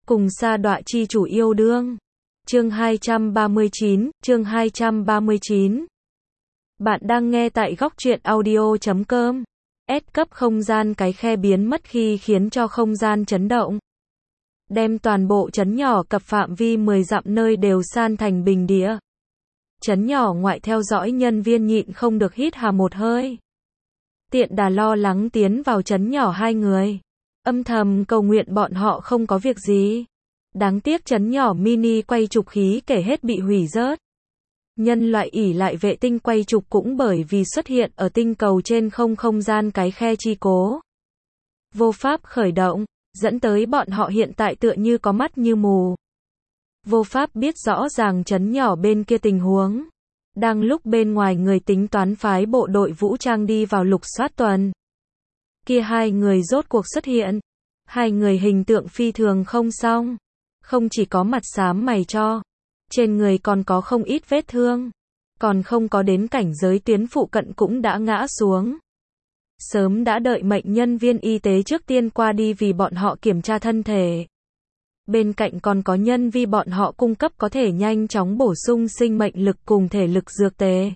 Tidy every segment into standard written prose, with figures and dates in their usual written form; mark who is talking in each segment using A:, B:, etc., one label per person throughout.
A: cùng sa đọa chi chủ yêu đương. Chương 239. Bạn đang nghe tại góc truyện audio.com. S cấp không gian cái khe biến mất khi khiến cho không gian chấn động. Đem toàn bộ trấn nhỏ cập phạm vi 10 dặm nơi đều san thành bình địa. Trấn nhỏ ngoại theo dõi nhân viên nhịn không được hít hà một hơi. Tiện đà lo lắng tiến vào trấn nhỏ hai người. Âm thầm cầu nguyện bọn họ không có việc gì. Đáng tiếc trấn nhỏ mini quay trục khí kể hết bị hủy rớt. Nhân loại ỷ lại vệ tinh quay trục cũng bởi vì xuất hiện ở tinh cầu trên không gian cái khe chi cố. Vô pháp khởi động, dẫn tới bọn họ hiện tại tựa như có mắt như mù. Vô pháp biết rõ ràng trấn nhỏ bên kia tình huống. Đang lúc bên ngoài người tính toán phái bộ đội vũ trang đi vào lục soát tuần. Kia hai người rốt cuộc xuất hiện. Hai người hình tượng phi thường không xong. Không chỉ có mặt xám mày cho. Trên người còn có không ít vết thương. Còn không có đến cảnh giới tuyến phụ cận cũng đã ngã xuống. Sớm đã đợi mệnh nhân viên y tế trước tiên qua đi vì bọn họ kiểm tra thân thể. Bên cạnh còn có nhân vi bọn họ cung cấp có thể nhanh chóng bổ sung sinh mệnh lực cùng thể lực dược tề.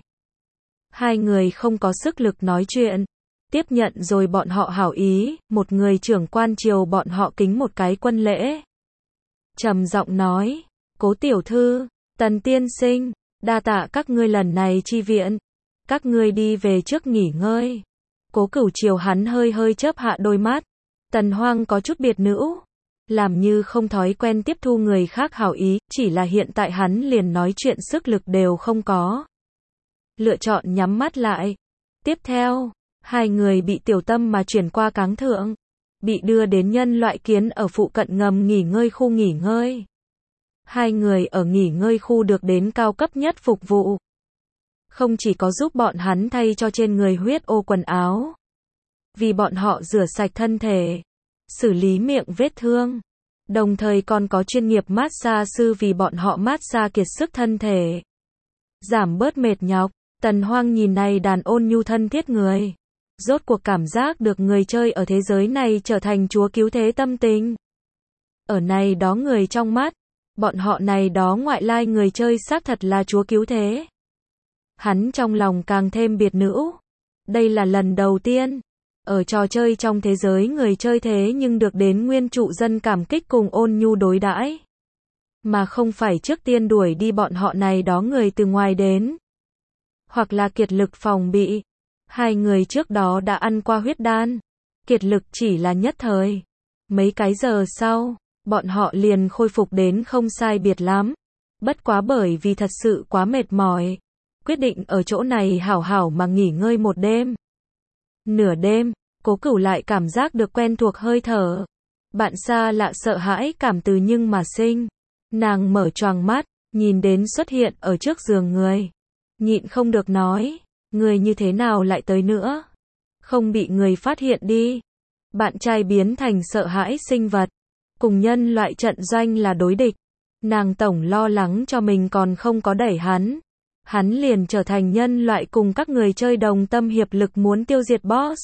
A: Hai người không có sức lực nói chuyện. Tiếp nhận rồi bọn họ hảo ý, một người trưởng quan triều bọn họ kính một cái quân lễ. Trầm giọng nói, Cố tiểu thư, Tần tiên sinh, đa tạ các ngươi lần này chi viện. Các ngươi đi về trước nghỉ ngơi. Cố Cửu chiều hắn hơi chớp hạ đôi mắt. Tần Hoang có chút biệt nữ. Làm như không thói quen tiếp thu người khác hảo ý, chỉ là hiện tại hắn liền nói chuyện sức lực đều không có. Lựa chọn nhắm mắt lại. Tiếp theo, hai người bị tiểu tâm mà chuyển qua cáng thượng. Bị đưa đến nhân loại kiến ở phụ cận ngầm nghỉ ngơi khu nghỉ ngơi. Hai người ở nghỉ ngơi khu được đến cao cấp nhất phục vụ. Không chỉ có giúp bọn hắn thay cho trên người huyết ô quần áo. Vì bọn họ rửa sạch thân thể. Xử lý miệng vết thương. Đồng thời còn có chuyên nghiệp massage sư vì bọn họ massage kiệt sức thân thể. Giảm bớt mệt nhọc. Tần Hoang nhìn này đàn ôn nhu thân thiết người. Rốt cuộc cảm giác được người chơi ở thế giới này trở thành chúa cứu thế tâm tình. Ở này đó người trong mắt. Bọn họ này đó ngoại lai người chơi xác thật là chúa cứu thế. Hắn trong lòng càng thêm biệt nữ. Đây là lần đầu tiên. Ở trò chơi trong thế giới người chơi thế nhưng được đến nguyên trụ dân cảm kích cùng ôn nhu đối đãi. Mà không phải trước tiên đuổi đi bọn họ này đó người từ ngoài đến. Hoặc là kiệt lực phòng bị. Hai người trước đó đã ăn qua huyết đan. Kiệt lực chỉ là nhất thời. Mấy cái giờ sau, bọn họ liền khôi phục đến không sai biệt lắm. Bất quá bởi vì thật sự quá mệt mỏi. Quyết định ở chỗ này hảo hảo mà nghỉ ngơi một đêm. Nửa đêm, Cố Cửu lại cảm giác được quen thuộc hơi thở. Bạn xa lạ sợ hãi cảm từ nhưng mà sinh. Nàng mở choàng mắt, nhìn đến xuất hiện ở trước giường người. Nhịn không được nói, người như thế nào lại tới nữa? Không bị người phát hiện đi. Bạn trai biến thành sợ hãi sinh vật. Cùng nhân loại trận doanh là đối địch. Nàng tổng lo lắng cho mình còn không có đẩy hắn. Hắn liền trở thành nhân loại cùng các người chơi đồng tâm hiệp lực muốn tiêu diệt boss.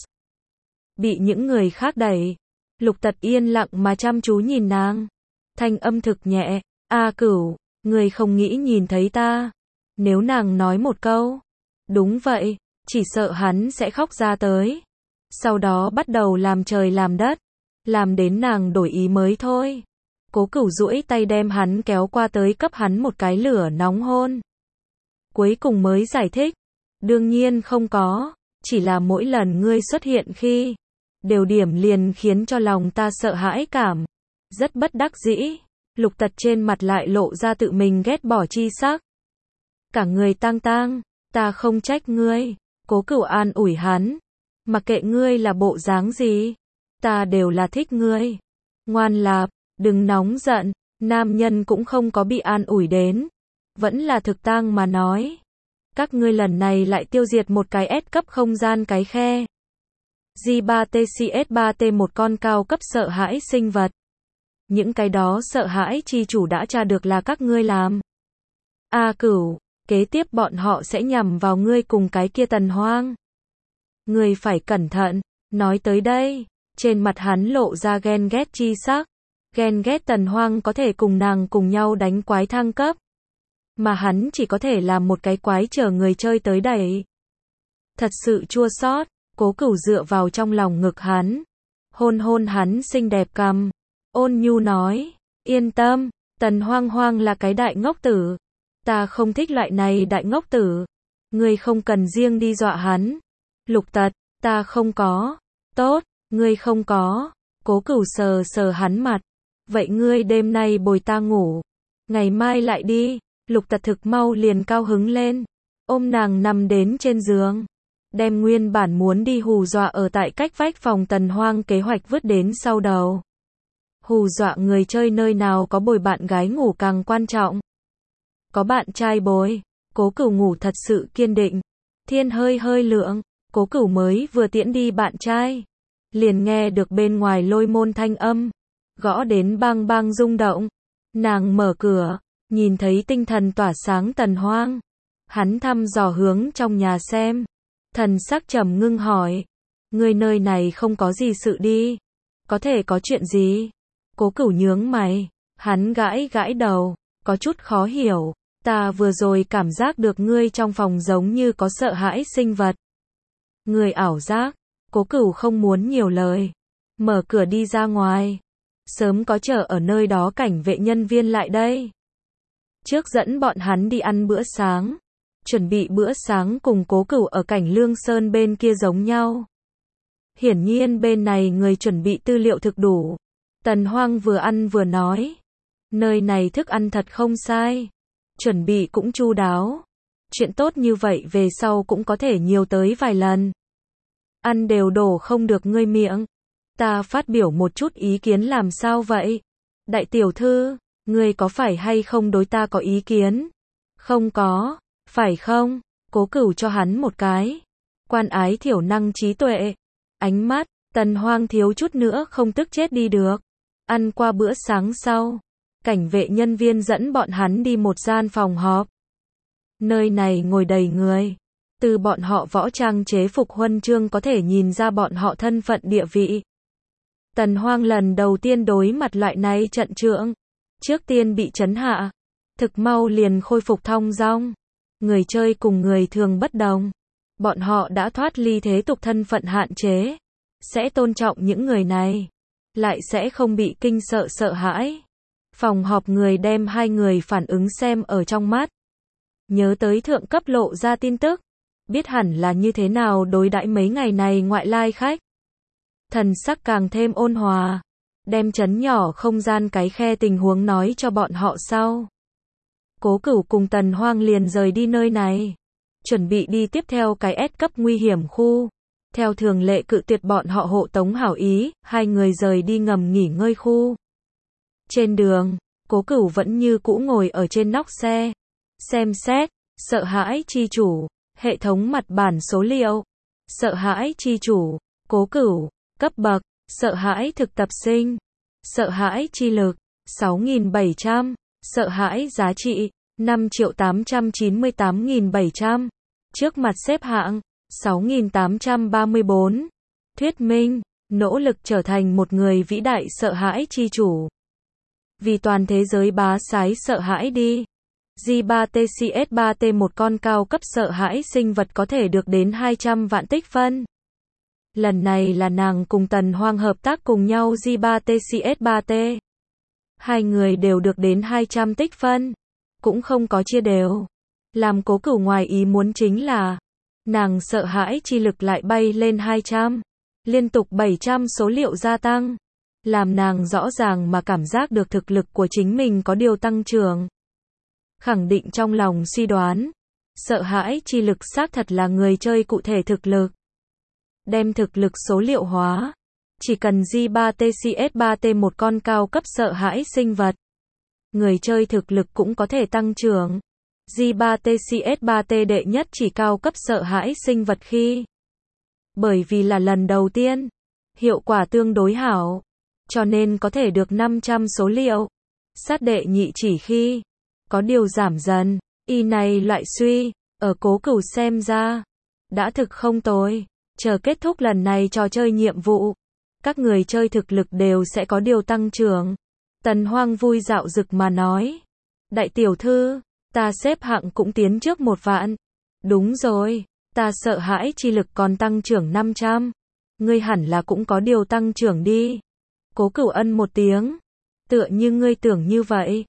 A: Bị những người khác đẩy. Lục Tật yên lặng mà chăm chú nhìn nàng. Thanh âm thực nhẹ, A Cửu, người không nghĩ nhìn thấy ta. Nếu nàng nói một câu. Đúng vậy, chỉ sợ hắn sẽ khóc ra tới. Sau đó bắt đầu làm trời làm đất. Làm đến nàng đổi ý mới thôi. Cố Cửu duỗi tay đem hắn kéo qua tới cấp hắn một cái lửa nóng hôn. Cuối cùng mới giải thích. Đương nhiên không có. Chỉ là mỗi lần ngươi xuất hiện khi. Đều điểm liền khiến cho lòng ta sợ hãi cảm. Rất bất đắc dĩ. Lục Tật trên mặt lại lộ ra tự mình ghét bỏ chi sắc. Cả người tang, ta không trách ngươi. Cố Cửu an ủi hắn. Mặc kệ ngươi là bộ dáng gì. Ta đều là thích ngươi. Ngoan lạp, đừng nóng giận. Nam nhân cũng không có bị an ủi đến. Vẫn là thực tang mà nói. Các ngươi lần này lại tiêu diệt một cái S cấp không gian cái khe. J3TCS3T một con cao cấp sợ hãi sinh vật. Những cái đó sợ hãi chi chủ đã tra được là các ngươi làm. A Cửu, kế tiếp bọn họ sẽ nhằm vào ngươi cùng cái kia Tần Hoang. Ngươi phải cẩn thận. Nói tới đây, trên mặt hắn lộ ra ghen ghét chi sắc. Ghen ghét Tần Hoang có thể cùng nàng cùng nhau đánh quái thăng cấp. Mà hắn chỉ có thể làm một cái quái chờ người chơi tới đẩy. Thật sự chua xót, Cố Cửu dựa vào trong lòng ngực hắn. Hôn hôn hắn xinh đẹp cằm. Ôn nhu nói, yên tâm, Tần Hoang Hoang là cái đại ngốc tử. Ta không thích loại này đại ngốc tử. Ngươi không cần riêng đi dọa hắn. Lục Tật, ta không có. Tốt, ngươi không có. Cố Cửu sờ sờ hắn mặt. Vậy ngươi đêm nay bồi ta ngủ. Ngày mai lại đi. Lục Tật thực mau liền cao hứng lên. Ôm nàng nằm đến trên giường. Đem nguyên bản muốn đi hù dọa ở tại cách vách phòng Tần Hoang kế hoạch vứt đến sau đầu. Hù dọa người chơi nơi nào có bồi bạn gái ngủ càng quan trọng. Có bạn trai bồi. Cố Cửu ngủ thật sự kiên định. Thiên hơi hơi lượng. Cố Cửu mới vừa tiễn đi bạn trai. Liền nghe được bên ngoài lôi môn thanh âm. Gõ đến bang bang rung động. Nàng mở cửa. Nhìn thấy tinh thần tỏa sáng Tần Hoang. Hắn thăm dò hướng trong nhà xem. Thần sắc trầm ngưng hỏi. Người nơi này không có gì sự đi. Có thể có chuyện gì? Cố Cửu nhướng mày. Hắn gãi gãi đầu. Có chút khó hiểu. Ta vừa rồi cảm giác được ngươi trong phòng giống như có sợ hãi sinh vật. Người ảo giác. Cố Cửu không muốn nhiều lời. Mở cửa đi ra ngoài. Sớm có chờ ở nơi đó cảnh vệ nhân viên lại đây. Trước dẫn bọn hắn đi ăn bữa sáng. Chuẩn bị bữa sáng cùng Cố Cửu ở cảnh Lương Sơn bên kia giống nhau. Hiển nhiên bên này người chuẩn bị tư liệu thực đủ. Tần Hoang vừa ăn vừa nói. Nơi này thức ăn thật không sai. Chuẩn bị cũng chu đáo. Chuyện tốt như vậy về sau cũng có thể nhiều tới vài lần. Ăn đều đổ không được ngươi miệng. Ta phát biểu một chút ý kiến làm sao vậy? Đại tiểu thư, ngươi có phải hay không đối ta có ý kiến? Không có, phải không? Cố Cửu cho hắn một cái. Quan ái thiểu năng trí tuệ. Ánh mắt, Tần Hoang thiếu chút nữa không tức chết đi được. Ăn qua bữa sáng sau. Cảnh vệ nhân viên dẫn bọn hắn đi một gian phòng họp. Nơi này ngồi đầy người. Từ bọn họ võ trang chế phục huân chương có thể nhìn ra bọn họ thân phận địa vị. Tần Hoang lần đầu tiên đối mặt loại này trận trượng. Trước tiên bị trấn hạ. Thực mau liền khôi phục thong dong. Người chơi cùng người thường bất đồng. Bọn họ đã thoát ly thế tục thân phận hạn chế. Sẽ tôn trọng những người này. Lại sẽ không bị kinh sợ sợ hãi. Phòng họp người đem hai người phản ứng xem ở trong mắt. Nhớ tới thượng cấp lộ ra tin tức. Biết hẳn là như thế nào đối đãi mấy ngày này ngoại lai khách. Thần sắc càng thêm ôn hòa. Đem chấn nhỏ không gian cái khe tình huống nói cho bọn họ sau. Cố Cửu cùng Tần Hoang liền rời đi nơi này. Chuẩn bị đi tiếp theo cái S cấp nguy hiểm khu. Theo thường lệ cự tuyệt bọn họ hộ tống hảo ý, hai người rời đi ngầm nghỉ ngơi khu. Trên đường, Cố Cửu vẫn như cũ ngồi ở trên nóc xe. Xem xét, sợ hãi chi chủ, hệ thống mặt bản số liệu. Sợ hãi chi chủ, Cố Cửu, cấp bậc, sợ hãi thực tập sinh. Sợ hãi chi lực, 6.700. Sợ hãi giá trị, 5.898.700. Trước mặt xếp hạng, 6.834. Thuyết minh, nỗ lực trở thành một người vĩ đại sợ hãi chi chủ. Vì toàn thế giới bá sái sợ hãi đi. J3TCS3T một con cao cấp sợ hãi sinh vật có thể được đến 200 vạn tích phân. Lần này là nàng cùng Tần Hoang hợp tác cùng nhau J3TCS3T. Hai người đều được đến 200 tích phân. Cũng không có chia đều. Làm Cố Cửu ngoài ý muốn chính là nàng sợ hãi chi lực lại bay lên 200. Liên tục 700 số liệu gia tăng. Làm nàng rõ ràng mà cảm giác được thực lực của chính mình có điều tăng trưởng. Khẳng định trong lòng suy đoán. Sợ hãi chi lực xác thật là người chơi cụ thể thực lực. Đem thực lực số liệu hóa. Chỉ cần J3TCS3T một con cao cấp sợ hãi sinh vật. Người chơi thực lực cũng có thể tăng trưởng. J3TCS3T đệ nhất chỉ cao cấp sợ hãi sinh vật khi. Bởi vì là lần đầu tiên. Hiệu quả tương đối hảo. Cho nên có thể được 500 số liệu. Sát đệ nhị chỉ khi. Có điều giảm dần. Y này loại suy. Ở Cố Cửu xem ra. Đã thực không tồi. Chờ kết thúc lần này trò chơi nhiệm vụ. Các người chơi thực lực đều sẽ có điều tăng trưởng. Tần Hoang vui dạo dực mà nói. Đại tiểu thư, ta xếp hạng cũng tiến trước 1 vạn. Đúng rồi, ta sợ hãi chi lực còn tăng trưởng 500. Ngươi hẳn là cũng có điều tăng trưởng đi. Cố Cửu ân một tiếng. Tựa như ngươi tưởng như vậy.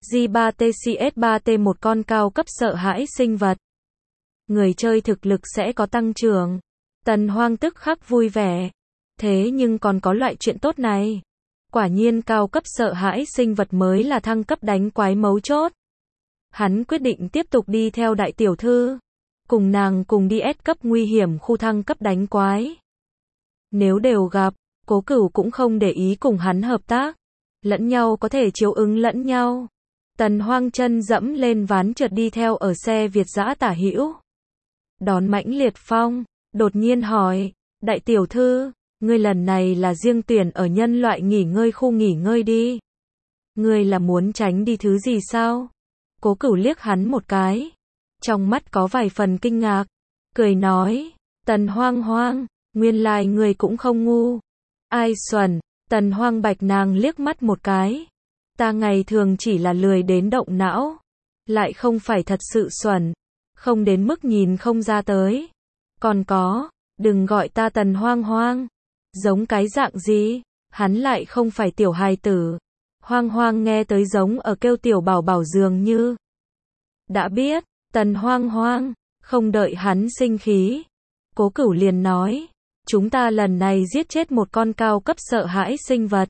A: J3TCS3T một con cao cấp sợ hãi sinh vật. Người chơi thực lực sẽ có tăng trưởng. Tần Hoang tức khắc vui vẻ. Thế nhưng còn có loại chuyện tốt này. Quả nhiên cao cấp sợ hãi sinh vật mới là thăng cấp đánh quái mấu chốt. Hắn quyết định tiếp tục đi theo đại tiểu thư. Cùng nàng cùng đi S cấp nguy hiểm khu thăng cấp đánh quái. Nếu đều gặp, Cố Cửu cũng không để ý cùng hắn hợp tác. Lẫn nhau có thể chiếu ứng lẫn nhau. Tần Hoang chân dẫm lên ván trượt đi theo ở xe Việt dã tả hữu. Đón mãnh liệt phong, đột nhiên hỏi, đại tiểu thư, ngươi lần này là riêng tuyển ở nhân loại nghỉ ngơi khu nghỉ ngơi đi. Ngươi là muốn tránh đi thứ gì sao? Cố Cửu liếc hắn một cái. Trong mắt có vài phần kinh ngạc. Cười nói, Tần Hoang, nguyên lai ngươi cũng không ngu. Ai xuẩn, Tần Hoang bạch nàng liếc mắt một cái. Ta ngày thường chỉ là lười đến động não. Lại không phải thật sự xuẩn. Không đến mức nhìn không ra tới. Còn có, đừng gọi ta Tần Hoang. Giống cái dạng gì? Hắn lại không phải tiểu hài tử. Hoang nghe tới giống ở kêu tiểu bảo bảo dường như. Đã biết, Tần Hoang, không đợi hắn sinh khí. Cố Cửu liền nói, chúng ta lần này giết chết một con cao cấp sợ hãi sinh vật.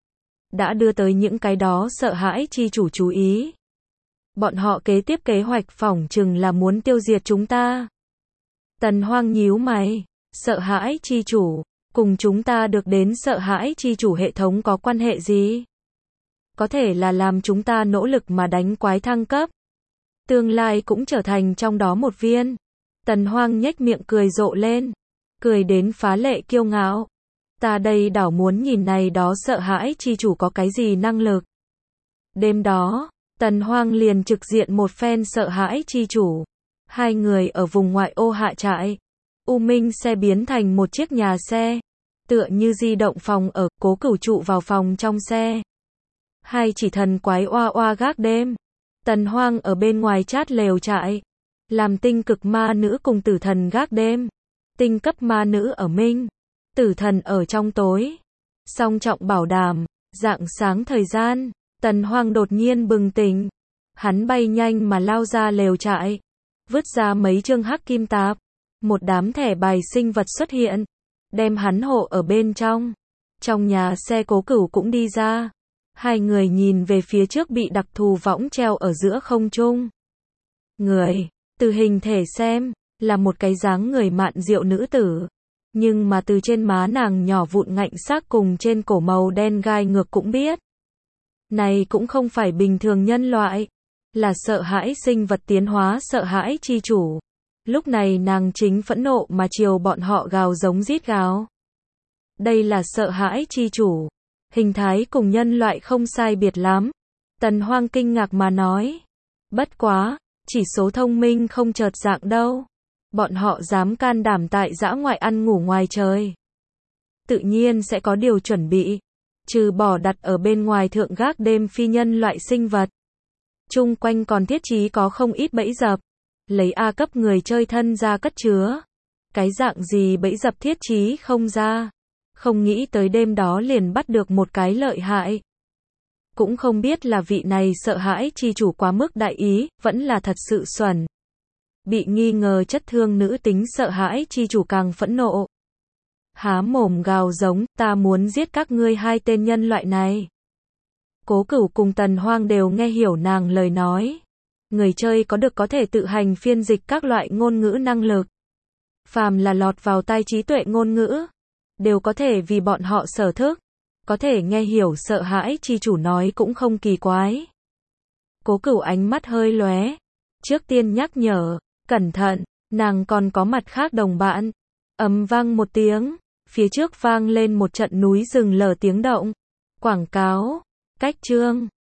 A: Đã đưa tới những cái đó sợ hãi chi chủ chú ý. Bọn họ kế tiếp kế hoạch phỏng chừng là muốn tiêu diệt chúng ta. Tần Hoang nhíu mày, sợ hãi chi chủ, cùng chúng ta được đến sợ hãi chi chủ hệ thống có quan hệ gì? Có thể là làm chúng ta nỗ lực mà đánh quái thăng cấp. Tương lai cũng trở thành trong đó một viên. Tần Hoang nhếch miệng cười rộ lên. Cười đến phá lệ kiêu ngạo. Ta đây đảo muốn nhìn này đó sợ hãi chi chủ có cái gì năng lực. Đêm đó, Tần Hoang liền trực diện một phen sợ hãi chi chủ. Hai người ở vùng ngoại ô hạ trại. U Minh xe biến thành một chiếc nhà xe. Tựa như di động phòng ở, Cố Cửu trụ vào phòng trong xe. Hai chỉ thần quái oa gác đêm. Tần Hoang ở bên ngoài chát lều trại. Làm tinh cực ma nữ cùng tử thần gác đêm. Tinh cấp ma nữ ở minh. Tử thần ở trong tối. Song trọng bảo đảm. Rạng sáng thời gian. Tần Hoang đột nhiên bừng tỉnh. Hắn bay nhanh mà lao ra lều trại. Vứt ra mấy chương hắc kim tạp. Một đám thẻ bài sinh vật xuất hiện. Đem hắn hộ ở bên trong. Trong nhà xe Cố Cửu cũng đi ra. Hai người nhìn về phía trước bị đặc thù võng treo ở giữa không trung. Người, từ hình thể xem, là một cái dáng người mạn diệu nữ tử. Nhưng mà từ trên má nàng nhỏ vụn ngạnh xác cùng trên cổ màu đen gai ngược cũng biết. Này cũng không phải bình thường nhân loại. Là sợ hãi sinh vật tiến hóa sợ hãi chi chủ. Lúc này nàng chính phẫn nộ mà chiều bọn họ gào giống rít gào. Đây là sợ hãi chi chủ. Hình thái cùng nhân loại không sai biệt lắm. Tần Hoang kinh ngạc mà nói. Bất quá, chỉ số thông minh không chợt dạng đâu. Bọn họ dám can đảm tại dã ngoại ăn ngủ ngoài trời. Tự nhiên sẽ có điều chuẩn bị. Trừ bỏ đặt ở bên ngoài thượng gác đêm phi nhân loại sinh vật. Chung quanh còn thiết trí có không ít bẫy dập. Lấy A cấp người chơi thân ra cất chứa. Cái dạng gì bẫy dập thiết trí không ra. Không nghĩ tới đêm đó liền bắt được một cái lợi hại. Cũng không biết là vị này sợ hãi chi chủ quá mức đại ý, vẫn là thật sự xuẩn. Bị nghi ngờ chất thương nữ tính sợ hãi chi chủ càng phẫn nộ. Há mồm gào giống, ta muốn giết các ngươi hai tên nhân loại này. Cố Cửu cùng Tần Hoang đều nghe hiểu nàng lời nói. Người chơi có được có thể tự hành phiên dịch các loại ngôn ngữ năng lực. Phàm là lọt vào tai trí tuệ ngôn ngữ. Đều có thể vì bọn họ sở thức. Có thể nghe hiểu sợ hãi chi chủ nói cũng không kỳ quái. Cố Cửu ánh mắt hơi lóe. Trước tiên nhắc nhở, cẩn thận, nàng còn có mặt khác đồng bạn. Ầm vang một tiếng, phía trước vang lên một trận núi rừng lở tiếng động. Quảng cáo, cách chương.